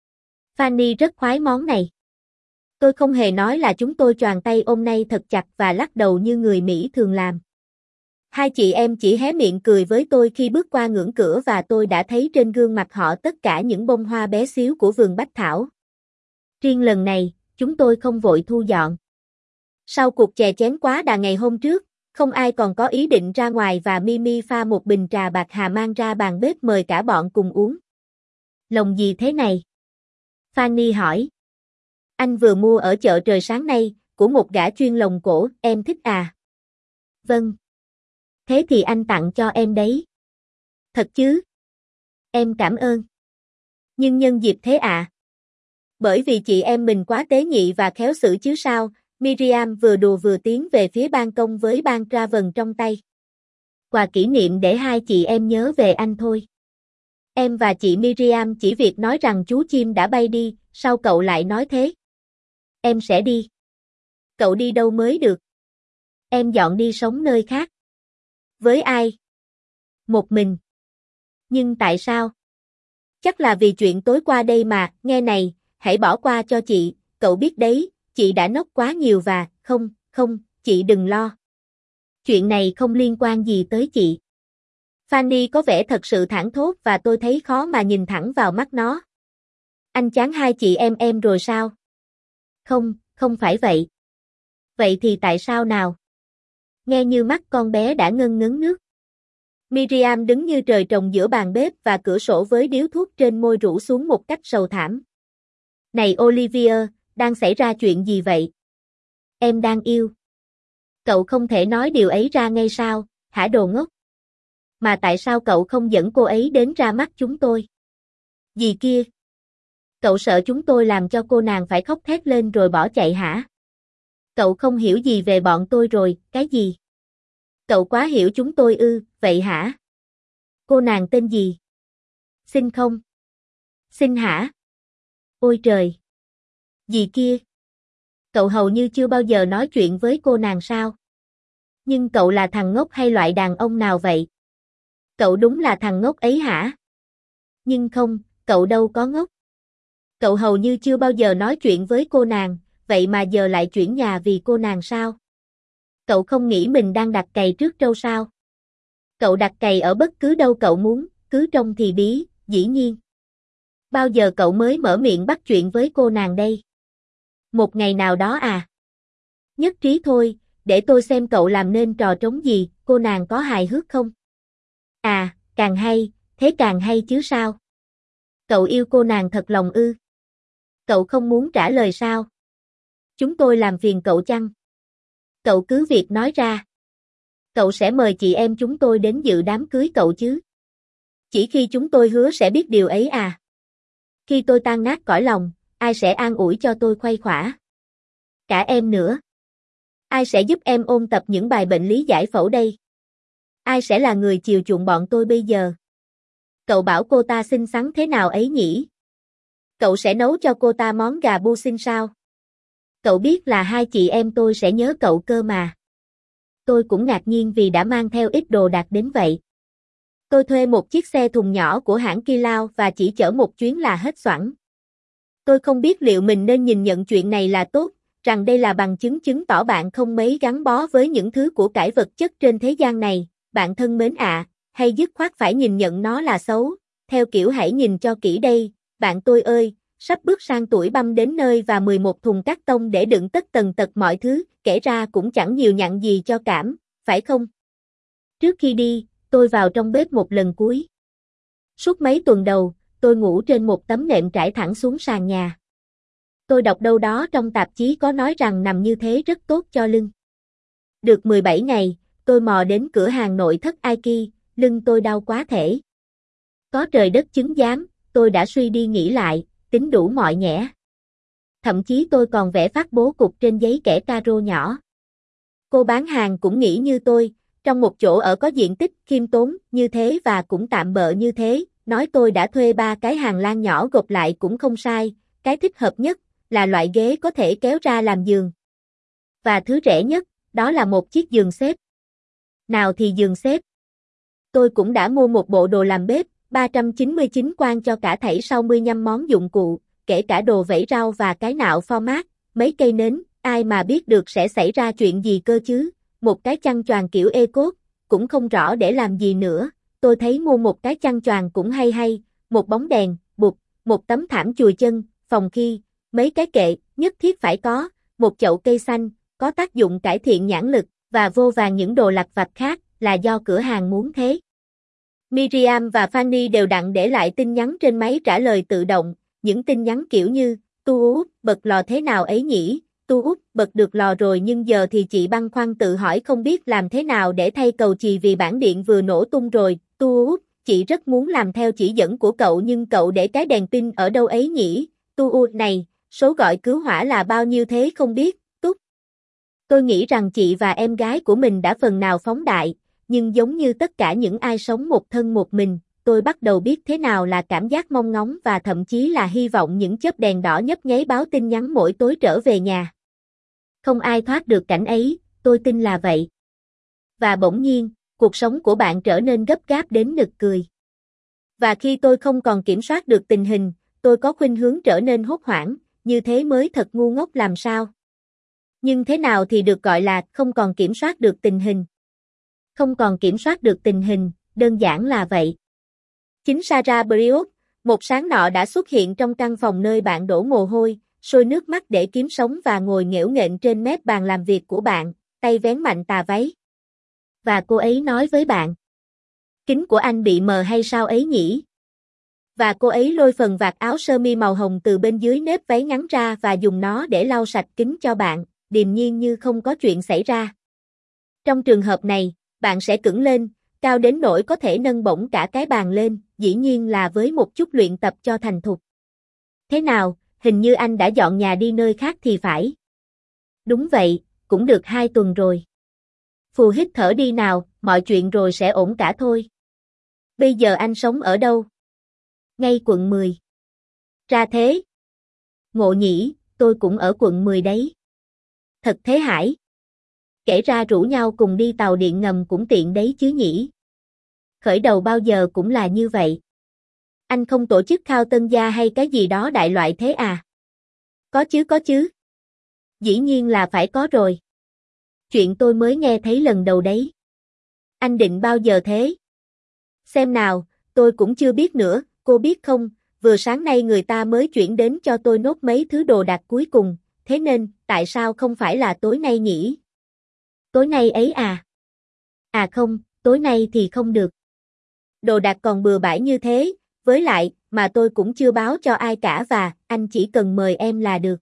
Fanny rất khoái món này. Tôi không hề nói là chúng tôi choàng tay ôm nay thật chặt và lắc đầu như người Mỹ thường làm. Hai chị em chỉ hé miệng cười với tôi khi bước qua ngưỡng cửa và tôi đã thấy trên gương mặt họ tất cả những bông hoa bé xíu của vườn bách thảo. Riêng lần này, chúng tôi không vội thu dọn. Sau cuộc chè chén quá đà ngày hôm trước, không ai còn có ý định ra ngoài và Mimi pha một bình trà bạc hà mang ra bàn bếp mời cả bọn cùng uống. Lồng gì thế này? Fanny hỏi. Anh vừa mua ở chợ trời sáng nay, của một gã chuyên lồng cổ, em thích à? Vâng. Thế thì anh tặng cho em đấy. Thật chứ? Em cảm ơn. Nhưng nhân dịp thế ạ? À? Bởi vì chị em mình quá tế nhị và khéo xử chứ sao? Miriam vừa đùa vừa tiến về phía ban công với ban Raven trong tay. Quà kỷ niệm để hai chị em nhớ về anh thôi. Em và chị Miriam chỉ việc nói rằng chú chim đã bay đi, sao cậu lại nói thế? Em sẽ đi. Cậu đi đâu mới được? Em dọn đi sống nơi khác. Với ai? Một mình. Nhưng tại sao? Chắc là vì chuyện tối qua đây mà, nghe này, hãy bỏ qua cho chị, cậu biết đấy, chị đã nốc quá nhiều và, không, không, chị đừng lo. Chuyện này không liên quan gì tới chị. Fanny có vẻ thật sự thảng thốt và tôi thấy khó mà nhìn thẳng vào mắt nó. Anh chán hai chị em em rồi sao? Không, không phải vậy. Vậy thì tại sao nào? Nghe như mắt con bé đã ngân ngấn nước. Miriam đứng như trời trồng giữa bàn bếp và cửa sổ với điếu thuốc trên môi rũ xuống một cách sầu thảm. Này Olivia, đang xảy ra chuyện gì vậy? Em đang yêu. Cậu không thể nói điều ấy ra ngay sao, hả đồ ngốc? Mà tại sao cậu không dẫn cô ấy đến ra mắt chúng tôi? Gì kia? Cậu sợ chúng tôi làm cho cô nàng phải khóc thét lên rồi bỏ chạy hả? Cậu không hiểu gì về bọn tôi rồi, cái gì? Cậu quá hiểu chúng tôi ư, vậy hả? Cô nàng tên gì? Xin không? Xin hả? Ôi trời! Gì kia? Cậu hầu như chưa bao giờ nói chuyện với cô nàng sao? Nhưng cậu là thằng ngốc hay loại đàn ông nào vậy? Cậu đúng là thằng ngốc ấy hả? Nhưng không, cậu đâu có ngốc. Cậu hầu như chưa bao giờ nói chuyện với cô nàng, vậy mà giờ lại chuyển nhà vì cô nàng sao? Cậu không nghĩ mình đang đặt cày trước trâu sao? Cậu đặt cày ở bất cứ đâu cậu muốn, cứ trông thì bí, dĩ nhiên. Bao giờ cậu mới mở miệng bắt chuyện với cô nàng đây? Một ngày nào đó à? Nhất trí thôi, để tôi xem cậu làm nên trò trống gì, cô nàng có hài hước không? À, càng hay, thế càng hay chứ sao? Cậu yêu cô nàng thật lòng ư? Cậu không muốn trả lời sao? Chúng tôi làm phiền cậu chăng? Cậu cứ việc nói ra. Cậu sẽ mời chị em chúng tôi đến dự đám cưới cậu chứ? Chỉ khi chúng tôi hứa sẽ biết điều ấy à? Khi tôi tan nát cõi lòng, ai sẽ an ủi cho tôi khuây khỏa? Cả em nữa. Ai sẽ giúp em ôn tập những bài bệnh lý giải phẫu đây? Ai sẽ là người chiều chuộng bọn tôi bây giờ? Cậu bảo cô ta xinh xắn thế nào ấy nhỉ? Cậu sẽ nấu cho cô ta món gà bu xin sao? Cậu biết là hai chị em tôi sẽ nhớ cậu cơ mà. Tôi cũng ngạc nhiên vì đã mang theo ít đồ đạc đến vậy. Tôi thuê một chiếc xe thùng nhỏ của hãng Kilao và chỉ chở một chuyến là hết xoẵn. Tôi không biết liệu mình nên nhìn nhận chuyện này là tốt, rằng đây là bằng chứng chứng tỏ bạn không mấy gắn bó với những thứ của cải vật chất trên thế gian này, bạn thân mến ạ, hay dứt khoát phải nhìn nhận nó là xấu, theo kiểu hãy nhìn cho kỹ đây, bạn tôi ơi, sắp bước sang tuổi băm đến nơi và mười một thùng cát tông để đựng tất tần tật mọi thứ, kể ra cũng chẳng nhiều nhặn gì cho cảm, phải không? Trước khi đi, tôi vào trong bếp một lần cuối. Suốt mấy tuần đầu, tôi ngủ trên một tấm nệm trải thẳng xuống sàn nhà. Tôi đọc đâu đó trong tạp chí có nói rằng nằm như thế rất tốt cho lưng. Được mười bảy ngày, tôi mò đến cửa hàng nội thất Aiki, lưng tôi đau quá thể. Có trời đất chứng giám, tôi đã suy đi nghĩ lại, tính đủ mọi nhẽ. Thậm chí tôi còn vẽ phát bố cục trên giấy kẻ caro nhỏ. Cô bán hàng cũng nghĩ như tôi, trong một chỗ ở có diện tích khiêm tốn như thế và cũng tạm bợ như thế, nói tôi đã thuê ba cái hàng lan nhỏ gộp lại cũng không sai, cái thích hợp nhất là loại ghế có thể kéo ra làm giường. Và thứ rẻ nhất, đó là một chiếc giường xếp. Nào thì giường xếp. Tôi cũng đã mua một bộ đồ làm bếp, ba trăm chín mươi chín quan cho cả thảy sáu mươi lăm món dụng cụ, kể cả đồ vẩy rau và cái nạo format, mấy cây nến, ai mà biết được sẽ xảy ra chuyện gì cơ chứ, một cái chăn choàng kiểu eco, cũng không rõ để làm gì nữa, tôi thấy mua một cái chăn choàng cũng hay hay, một bóng đèn, bụt, một tấm thảm chùi chân, phòng khi, mấy cái kệ, nhất thiết phải có, một chậu cây xanh, có tác dụng cải thiện nhãn lực, và vô vàn những đồ lặt vặt khác, là do cửa hàng muốn thế. Miriam và Fanny đều đặn để lại tin nhắn trên máy trả lời tự động, những tin nhắn kiểu như, tu út, bật lò thế nào ấy nhỉ, tu út, bật được lò rồi nhưng giờ thì chị băn khoăn tự hỏi không biết làm thế nào để thay cầu chì vì bản điện vừa nổ tung rồi, tu út, chị rất muốn làm theo chỉ dẫn của cậu nhưng cậu để cái đèn pin ở đâu ấy nhỉ? Tu u này, số gọi cứu hỏa là bao nhiêu thế không biết, Túc. Tôi nghĩ rằng chị và em gái của mình đã phần nào phóng đại, nhưng giống như tất cả những ai sống một thân một mình, tôi bắt đầu biết thế nào là cảm giác mong ngóng và thậm chí là hy vọng những chớp đèn đỏ nhấp nháy báo tin nhắn mỗi tối trở về nhà. Không ai thoát được cảnh ấy, tôi tin là vậy. Và bỗng nhiên, cuộc sống của bạn trở nên gấp gáp đến nực cười. Và khi tôi không còn kiểm soát được tình hình, tôi có khuynh hướng trở nên hốt hoảng, như thế mới thật ngu ngốc làm sao. Nhưng thế nào thì được gọi là không còn kiểm soát được tình hình? Không còn kiểm soát được tình hình, đơn giản là vậy. Chính Sarah Briot, một sáng nọ đã xuất hiện trong căn phòng nơi bạn đổ mồ hôi, sôi nước mắt để kiếm sống và ngồi nghễu nghện trên mép bàn làm việc của bạn, tay vén mạnh tà váy. Và cô ấy nói với bạn: kính của anh bị mờ hay sao ấy nhỉ? Và cô ấy lôi phần vạt áo sơ mi màu hồng từ bên dưới nếp váy ngắn ra và dùng nó để lau sạch kính cho bạn, điềm nhiên như không có chuyện xảy ra. Trong trường hợp này, bạn sẽ cứng lên, cao đến nỗi có thể nâng bổng cả cái bàn lên, dĩ nhiên là với một chút luyện tập cho thành thục. Thế nào, hình như anh đã dọn nhà đi nơi khác thì phải. Đúng vậy, cũng được hai tuần rồi. Phù hít thở đi nào, mọi chuyện rồi sẽ ổn cả thôi. Bây giờ anh sống ở đâu? Ngay quận mười. Ra thế. Ngộ nhỉ, tôi cũng ở quận mười đấy. Thật thế Hải. Kể ra rủ nhau cùng đi tàu điện ngầm cũng tiện đấy chứ nhỉ. Khởi đầu bao giờ cũng là như vậy. Anh không tổ chức khao tân gia hay cái gì đó đại loại thế à? Có chứ có chứ. Dĩ nhiên là phải có rồi. Chuyện tôi mới nghe thấy lần đầu đấy. Anh định bao giờ thế? Xem nào, tôi cũng chưa biết nữa, cô biết không, vừa sáng nay người ta mới chuyển đến cho tôi nốt mấy thứ đồ đạc cuối cùng, thế nên, tại sao không phải là tối nay nhỉ? Tối nay ấy à? À không, tối nay thì không được. Đồ đạc còn bừa bãi như thế, với lại, mà tôi cũng chưa báo cho ai cả và, anh chỉ cần mời em là được.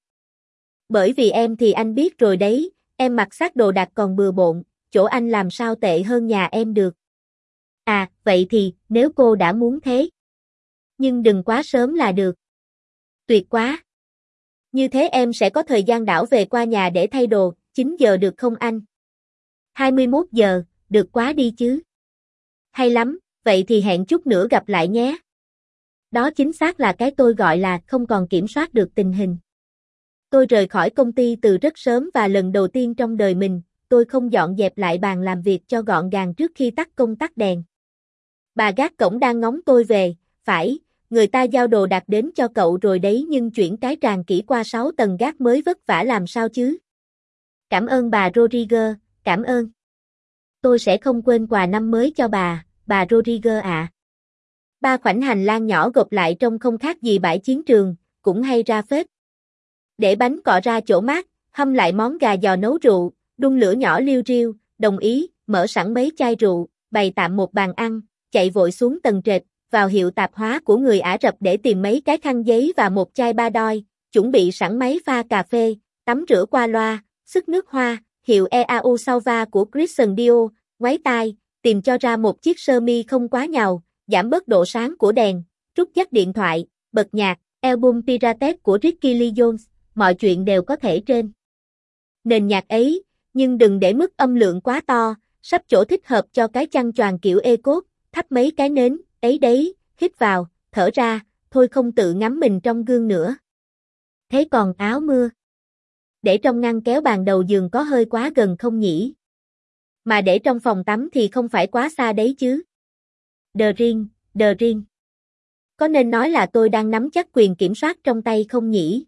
Bởi vì em thì anh biết rồi đấy, em mặc xác đồ đạc còn bừa bộn, chỗ anh làm sao tệ hơn nhà em được. À, vậy thì, nếu cô đã muốn thế. Nhưng đừng quá sớm là được. Tuyệt quá. Như thế em sẽ có thời gian đảo về qua nhà để thay đồ, chín giờ được không anh? hai mươi mốt giờ, được quá đi chứ. Hay lắm, vậy thì hẹn chút nữa gặp lại nhé. Đó chính xác là cái tôi gọi là không còn kiểm soát được tình hình. Tôi rời khỏi công ty từ rất sớm và lần đầu tiên trong đời mình, tôi không dọn dẹp lại bàn làm việc cho gọn gàng trước khi tắt công tắc đèn. Bà gác cổng đang ngóng tôi về, phải, người ta giao đồ đạc đến cho cậu rồi đấy nhưng chuyển cái tràn kỹ qua sáu tầng gác mới vất vả làm sao chứ. Cảm ơn bà Rodriguez, cảm ơn. Tôi sẽ không quên quà năm mới cho bà, bà Rodriguez ạ. Ba khoảnh hành lang nhỏ gộp lại trông không khác gì bãi chiến trường, cũng hay ra phết. Để bánh cọ ra chỗ mát, hâm lại món gà giò nấu rượu, đun lửa nhỏ liu riu, đồng ý, mở sẵn mấy chai rượu, bày tạm một bàn ăn, chạy vội xuống tầng trệt, vào hiệu tạp hóa của người Ả Rập để tìm mấy cái khăn giấy và một chai ba đoi, chuẩn bị sẵn máy pha cà phê, tắm rửa qua loa, sức nước hoa, hiệu e a u Sauva của Christian Dior, ngoáy tai, tìm cho ra một chiếc sơ mi không quá nhàu, giảm bớt độ sáng của đèn, rút dắt điện thoại, bật nhạc, album Pirates của Ricky Lee Jones, mọi chuyện đều có thể trên nền nhạc ấy, nhưng đừng để mức âm lượng quá to, sắp chỗ thích hợp cho cái chăn choàng kiểu ecốt, thắp mấy cái nến, ấy đấy, hít vào, thở ra, thôi không tự ngắm mình trong gương nữa. Thế còn áo mưa? Để trong ngăn kéo bàn đầu giường có hơi quá gần không nhỉ? Mà để trong phòng tắm thì không phải quá xa đấy chứ. The Ring, The Ring. Có nên nói là tôi đang nắm chắc quyền kiểm soát trong tay không nhỉ?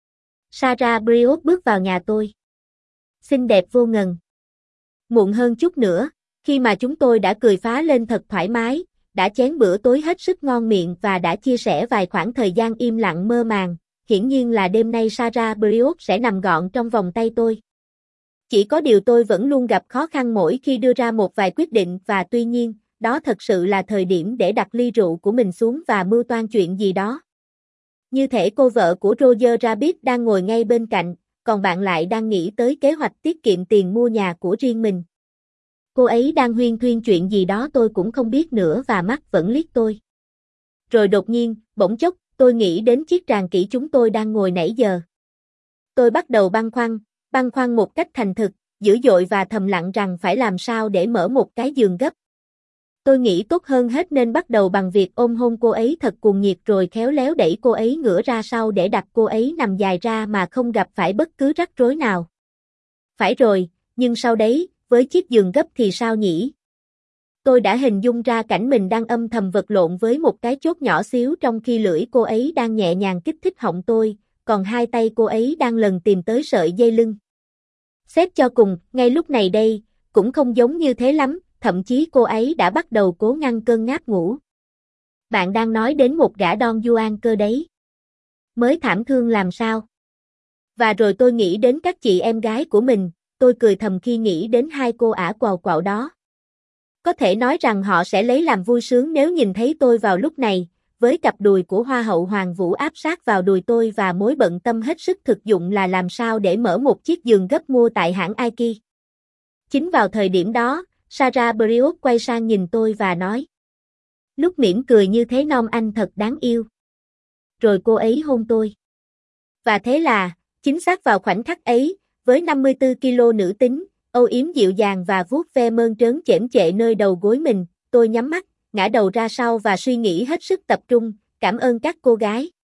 Sarah Briot bước vào nhà tôi. Xinh đẹp vô ngần. Muộn hơn chút nữa, khi mà chúng tôi đã cười phá lên thật thoải mái, đã chén bữa tối hết sức ngon miệng và đã chia sẻ vài khoảng thời gian im lặng mơ màng, hiển nhiên là đêm nay Sarah Briot sẽ nằm gọn trong vòng tay tôi. Chỉ có điều tôi vẫn luôn gặp khó khăn mỗi khi đưa ra một vài quyết định và tuy nhiên, đó thật sự là thời điểm để đặt ly rượu của mình xuống và mưu toan chuyện gì đó. Như thể cô vợ của Roger Rabbit đang ngồi ngay bên cạnh, còn bạn lại đang nghĩ tới kế hoạch tiết kiệm tiền mua nhà của riêng mình. Cô ấy đang huyên thuyên chuyện gì đó tôi cũng không biết nữa và mắt vẫn liếc tôi. Rồi đột nhiên, bỗng chốc, tôi nghĩ đến chiếc tràng kỹ chúng tôi đang ngồi nãy giờ. Tôi bắt đầu băn khoăn, băn khoăn một cách thành thực, dữ dội và thầm lặng rằng phải làm sao để mở một cái giường gấp. Tôi nghĩ tốt hơn hết nên bắt đầu bằng việc ôm hôn cô ấy thật cuồng nhiệt rồi khéo léo đẩy cô ấy ngửa ra sau để đặt cô ấy nằm dài ra mà không gặp phải bất cứ rắc rối nào. Phải rồi, nhưng sau đấy, với chiếc giường gấp thì sao nhỉ? Tôi đã hình dung ra cảnh mình đang âm thầm vật lộn với một cái chốt nhỏ xíu trong khi lưỡi cô ấy đang nhẹ nhàng kích thích họng tôi, còn hai tay cô ấy đang lần tìm tới sợi dây lưng. Xét cho cùng, ngay lúc này đây, cũng không giống như thế lắm, thậm chí cô ấy đã bắt đầu cố ngăn cơn ngáp ngủ. Bạn đang nói đến một gã Don Juan cơ đấy. Mới thảm thương làm sao? Và rồi tôi nghĩ đến các chị em gái của mình, tôi cười thầm khi nghĩ đến hai cô ả quào quạo đó. Có thể nói rằng họ sẽ lấy làm vui sướng nếu nhìn thấy tôi vào lúc này, với cặp đùi của Hoa hậu Hoàng Vũ áp sát vào đùi tôi và mối bận tâm hết sức thực dụng là làm sao để mở một chiếc giường gấp mua tại hãng Aiki. Chính vào thời điểm đó, Sarah Briot quay sang nhìn tôi và nói. Lúc mỉm cười như thế non anh thật đáng yêu. Rồi cô ấy hôn tôi. Và thế là, chính xác vào khoảnh khắc ấy, với năm mươi tư ki lô nữ tính, âu yếm dịu dàng và vuốt ve mơn trớn chễm chệ nơi đầu gối mình, tôi nhắm mắt, ngã đầu ra sau và suy nghĩ hết sức tập trung, cảm ơn các cô gái.